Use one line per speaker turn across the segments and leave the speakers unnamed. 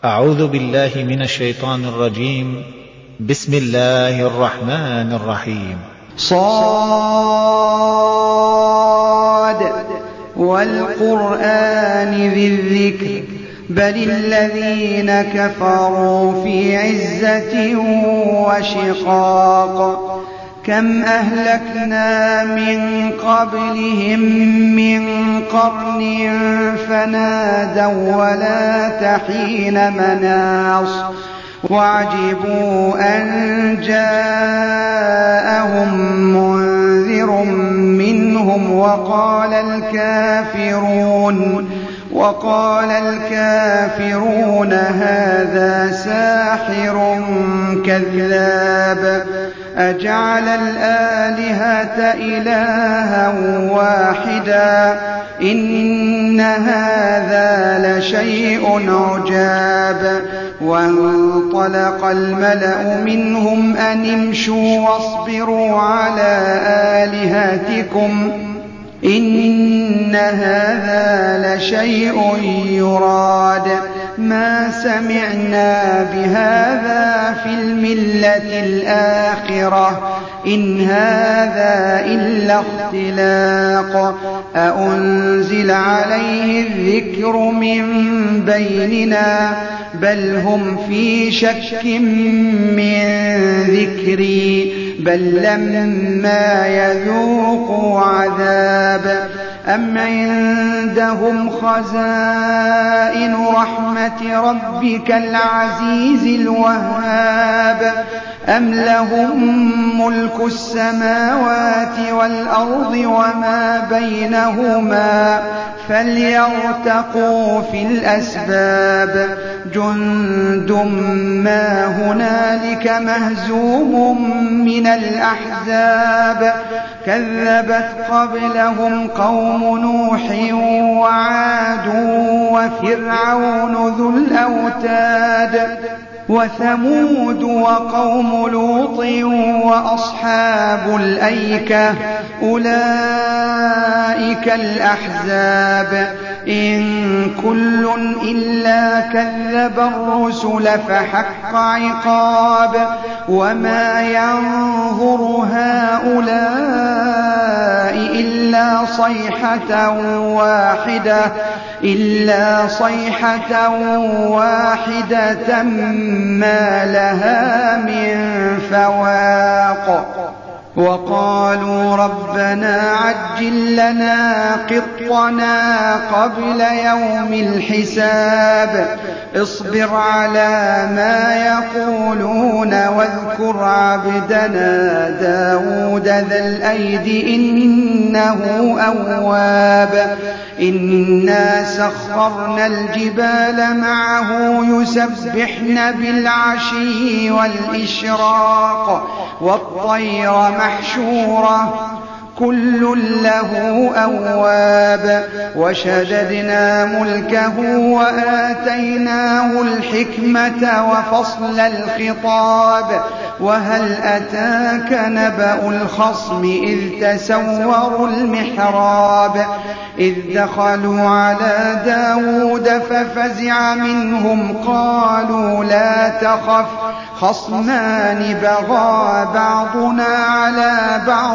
أعوذ بالله من الشيطان الرجيم. بسم الله الرحمن الرحيم.
صاد والقرآن ذي الذكر بل الذين كفروا في عزة وشقاق كم أهلكنا من قبلهم من قرن فنادوا ولا تحين مناص وعجبوا أن جاءهم منذر منهم وقال الكافرون هذا ساحر كذاب أجعل الآلهة إلها واحدا إن هذا لشيء عجاب وانطلق الملأ منهم أن امشوا واصبروا على آلهتكم إن هذا لشيء يراد ما سمعنا بهذا في الملة الآخرة إن هذا إلا اختلاق أأنزل عليه الذكر من بيننا بل هم في شك من ذكري بل لما يذوقوا عذاب أم عندهم خزائن رحمة ربك العزيز الوهاب أم لهم ملك السماوات والأرض وما بينهما فليرتقوا في الأسباب جند ما هنالك مهزوم من الأحزاب كذبت قبلهم قوم نوح وعاد وفرعون ذو الأوتاد وثمود وقوم لوط وأصحاب الأيكة أولئك الأحزاب إن كل إلا كذب الرسل فحق عقاب وما ينظر هؤلاء إلا صيحة واحدة ما لها من فواق وقالوا ربنا عجل لنا قطنا قبل يوم الحساب اصبر على ما يقولون واذكر عبدنا داود ذا الأيد إنه أواب إنا سخرنا الجبال معه يسبحن بالعشي والإشراق والطير محشورة كل له أواب وشددنا ملكه وآتيناه الحكمة وفصل الخطاب وهل أتاك نبأ الخصم إذ تسوروا المحراب إذ دخلوا على داود ففزع منهم قالوا لا تخف خصمان بغى بعضنا على بعض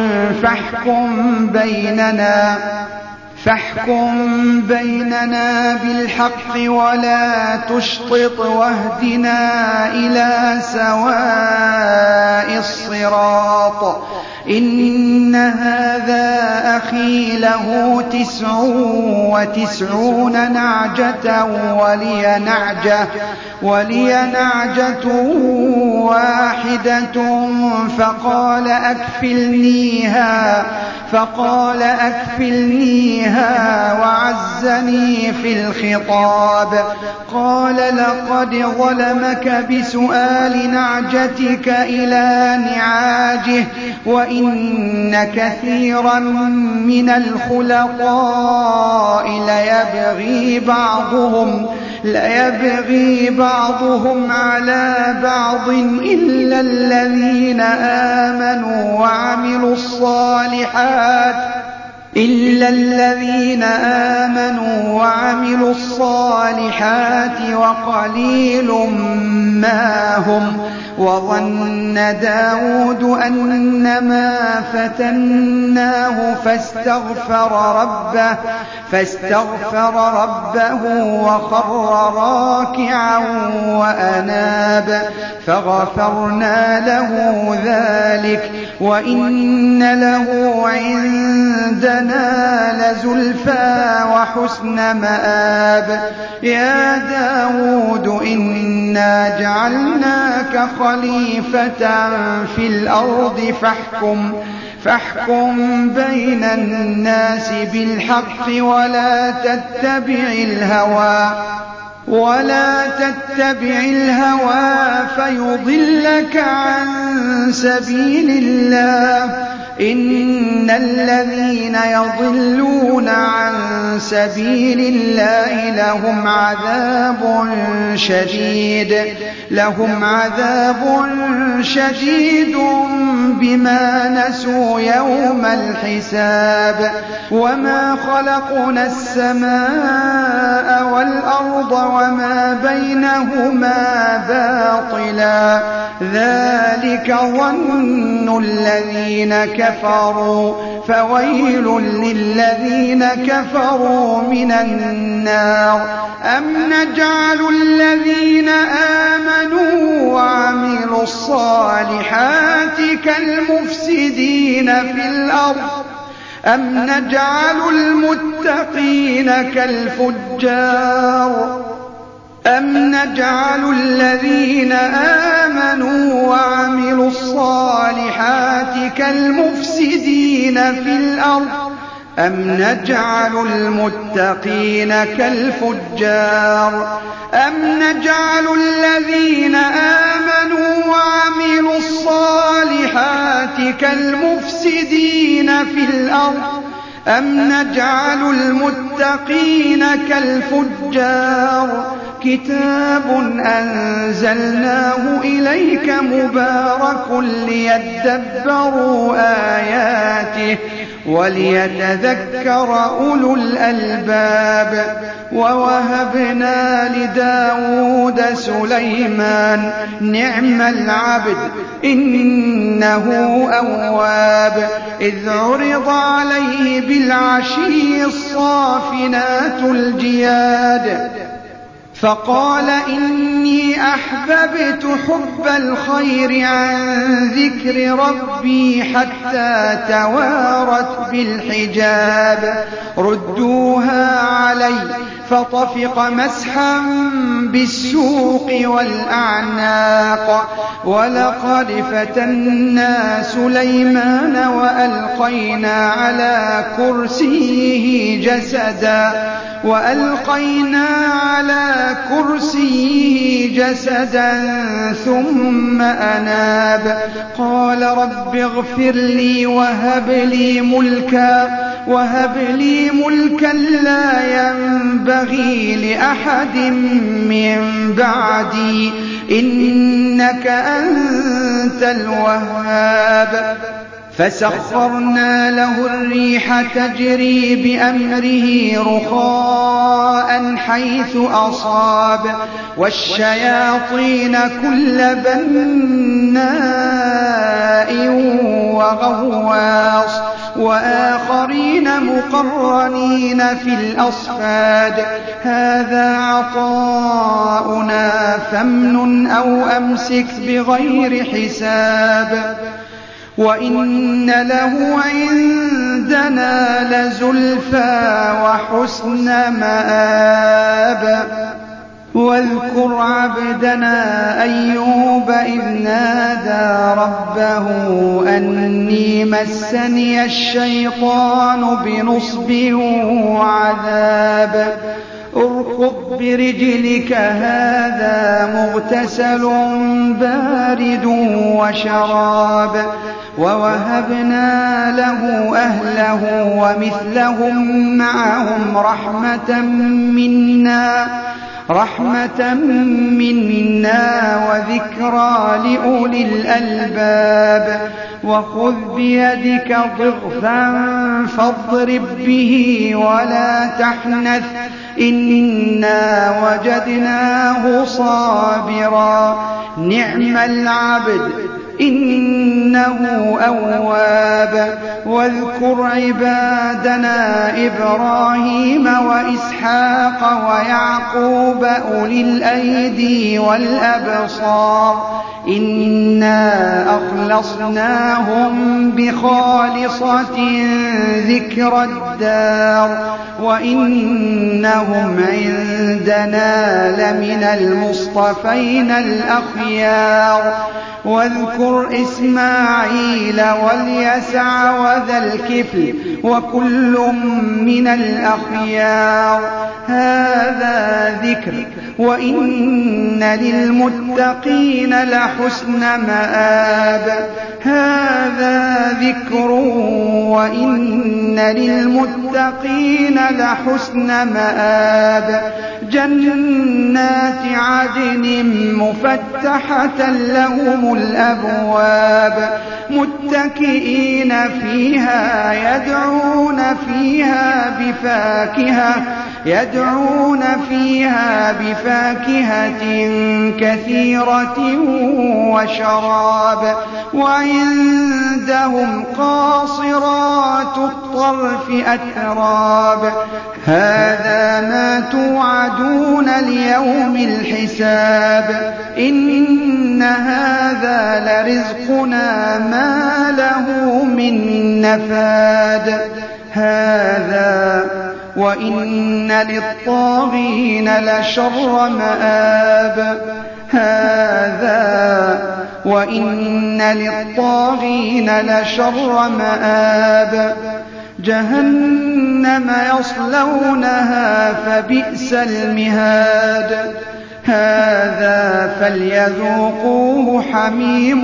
فاحكم بيننا بالحق ولا تشطط واهدنا إلى سواء الصراط إن هذا أخي له 99 نعجة ولي نعجة واحدة فقال أكفلنيها وعزني في الخطاب قال لقد ظلمك بسؤال نعجتك إلى نعاجه وإن كثيرا من الخلطاء ليبغي بعضهم على بعض إلا الذين آمنوا وعملوا الصالحات إلا الذين آمنوا وعملوا الصالحات وقليل ما هم. وظن داود أنما فتناه فاستغفر ربه وخر راكعا وأناب فغفرنا له ذلك وإن له عندنا لزلفى وحسن مآب. يا داود إنا جعلناك خليفة في الأرض فاحكم بين الناس بالحق ولا تتبع الهوى فيضلك عن سبيل الله. إن الذين يضلون عن سبيل الله لهم عذاب شديد بما نسوا يوم الحساب. وما خلقنا السماء والأرض وما بينهما باطلا ذلك ظن الذين كفروا فويل للذين كفروا من النار. أم نجعل الذين آمنوا وعملوا الصالحات كالمفسدين في الأرض أم نجعل المتقين كالفجار. أم نجعل الذين آمنوا وعملوا الصالحات كالمفسدين في الأرض أم نجعل المتقين كالفجار. أم نجعل الذين آمنوا وعملوا الصالحات كالمفسدين في الأرض أم نجعل المتقين كالفجار. كتاب أنزلناه إليك مبارك ليدبروا آياته وليتذكر أولو الألباب. ووهبنا لداود سليمان نعم العبد إنه أواب. إذ عرض عليه بالعشي الصافنات الجياد فقال إني أحببت حب الخير عن ذكر ربي حتى توارت بالحجاب. ردوها علي فطفق مسحا بالسوق والأعناق. ولقد فتنا سليمان وألقينا على كرسيه جسدا ثم أناب. قال رب اغفر لي وهب لي ملكا لا ينبغي لأحد من بعدي إنك أنت الوهاب. فسخرنا له الريح تجري بأمره رخاء حيث أصاب والشياطين كل بناء وغواص وآخرين مقرنين في الأصفاد. هذا عطاؤنا فامنن أو أمسك بغير حساب. وإن له عندنا لزلفى وحسن مآب. واذكر عبدنا أيوب إذ نادى ربه أني مسني الشيطان بنصب وعذاب. اركض برجلك هذا مغتسل بارد وشراب. ووهبنا له أهله ومثلهم معهم رحمة منا وذكرى لأولي الألباب. وخذ بيدك ضغثا فاضرب به ولا تحنث إنا وجدناه صابرا نعم العبد إنه أواب واذكر عبادنا إبراهيم وإسحاق ويعقوب أولي الأيدي والأبصار إنا أخلصناهم بخالصة ذكر الدار وإنهم عندنا لمن المصطفين الأخيار واذكر إسماعيل واليسع وذا الكفل وكل من الأخيار هذا ذكر وإن للمتقين لحسن مآب هذا ذكر وإن للمتقين لحسن مآب جنات عدن مفتحة لهم الأبواب متكئين فيها يدعون فيها بفاكهة كثيرة وشراب وعندهم قاصرات الطرف أتراب هذا ما توعدون ليوم الحساب إن هذا لرزقنا ما له من نفاد هذا وإن للطاغين لشر مآب هذا وإن للطاغين لشر مآب جهنم يصلونها فبئس المهاد هذا فليذوقوه حميم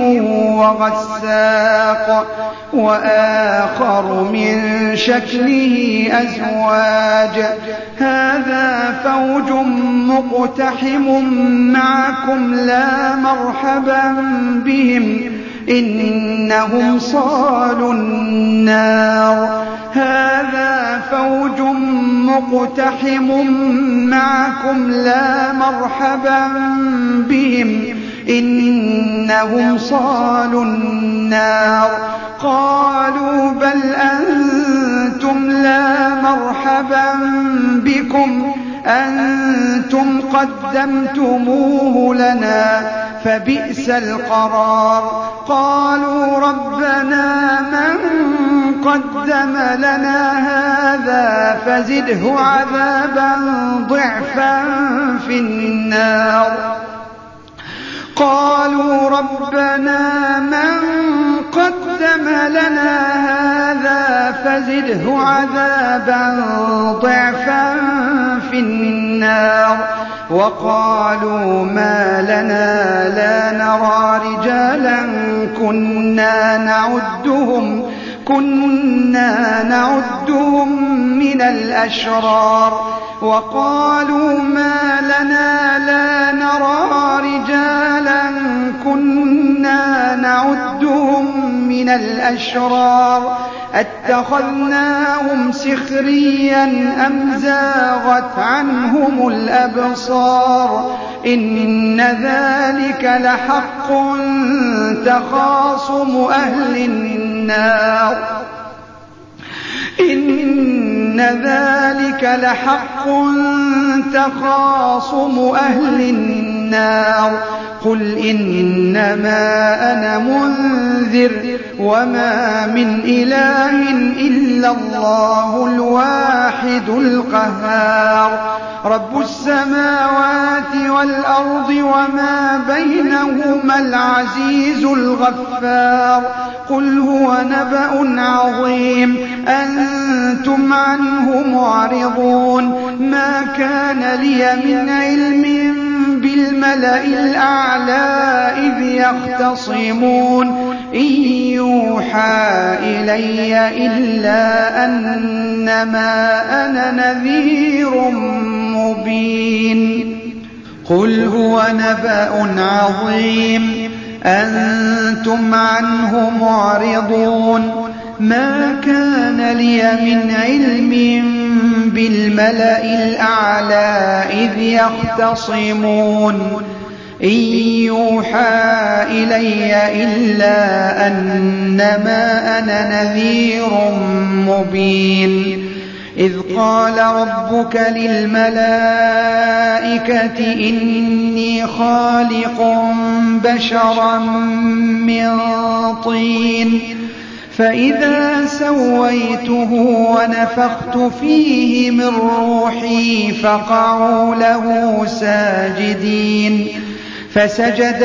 وغساق وآخر من شكله أزواج هذا فوج مقتحم معكم لا مرحبا بهم إنهم صالوا النار هذا فوج مقتحم معكم لا مرحبا بهم إنهم صالوا النار قالوا بل أنتم لا مرحبا بكم أنتم قدمتموه لنا فبئس القرار قالوا ربنا من قدم لنا هذا فزده عذابا ضعفا في النار قالوا ربنا من قدم لنا هذا فزده عذابا ضعفا في النار وقالوا ما لنا لا نرى رجالا كنا نعدهم من الأشرار وقالوا ما لنا لا نرى رجالا كنا نعدهم من الأشرار اتخذناهم سخريا أم زاغت عنهم الأبصار إن ذلك لحق تخاصم أهل النار إن ذلك لحق تخاصم أهل النار قل إنما أنا منذر وما من إله إلا الله الواحد القهار رب السماوات والأرض وما بينهما العزيز الغفار قل هو نبأ عظيم أنتم عنه معرضون ما كان لي من علم بالملأ الأعلى إذ يختصمون إن يوحى إلي إلا أنما أنا نذير مبين قل هو نبأ عظيم أنتم عنه معرضون ما كان لي من علم بالملأ الأعلى إذ يختصمون إن يوحى إلي إلا أنما أنا نذير مبين إذ قال ربك للملائكة إني خالق بشرا من طين فإذا سويته ونفخت فيه من روحي فقعوا له ساجدين فسجد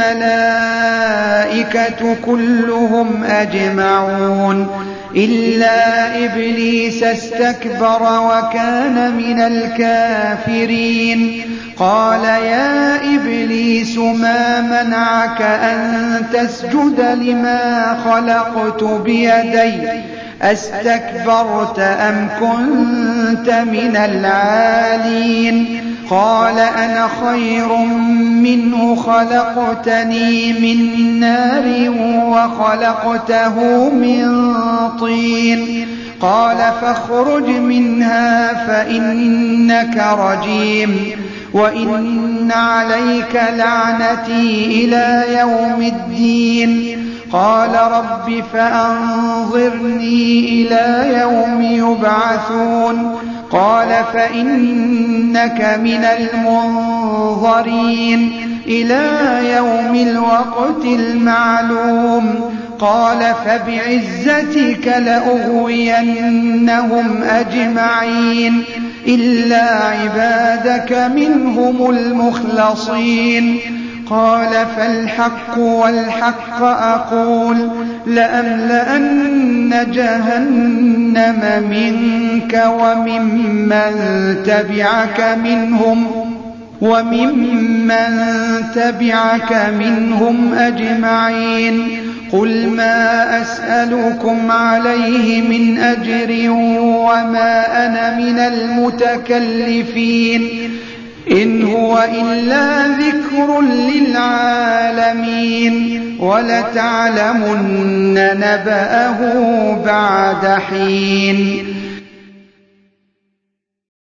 الملائكة كلهم أجمعون إلا إبليس استكبر وكان من الكافرين قال يا إبليس ما منعك أن تسجد لما خلقت بيدي أستكبرت أم كنت من العالين قال أنا خير منه خلقتني من نار وخلقته من طين قال فاخرج منها فإنك رجيم وإن عليك لعنتي إلى يوم الدين قال رب فأنظرني إلى يوم يبعثون قال فإنك من المنظرين إلى يوم الوقت المعلوم قال فبعزتك لأغوينهم أجمعين إلا عبادك منهم المخلصين قال فالحق والحق أقول لأملأن جهنم منك وممن تبعك منهم أجمعين قل ما أسألكم عليه من أجر وما أنا من المتكلفين إن هو إلا ذكر للعالمين ولتعلمن نبأه بعد حين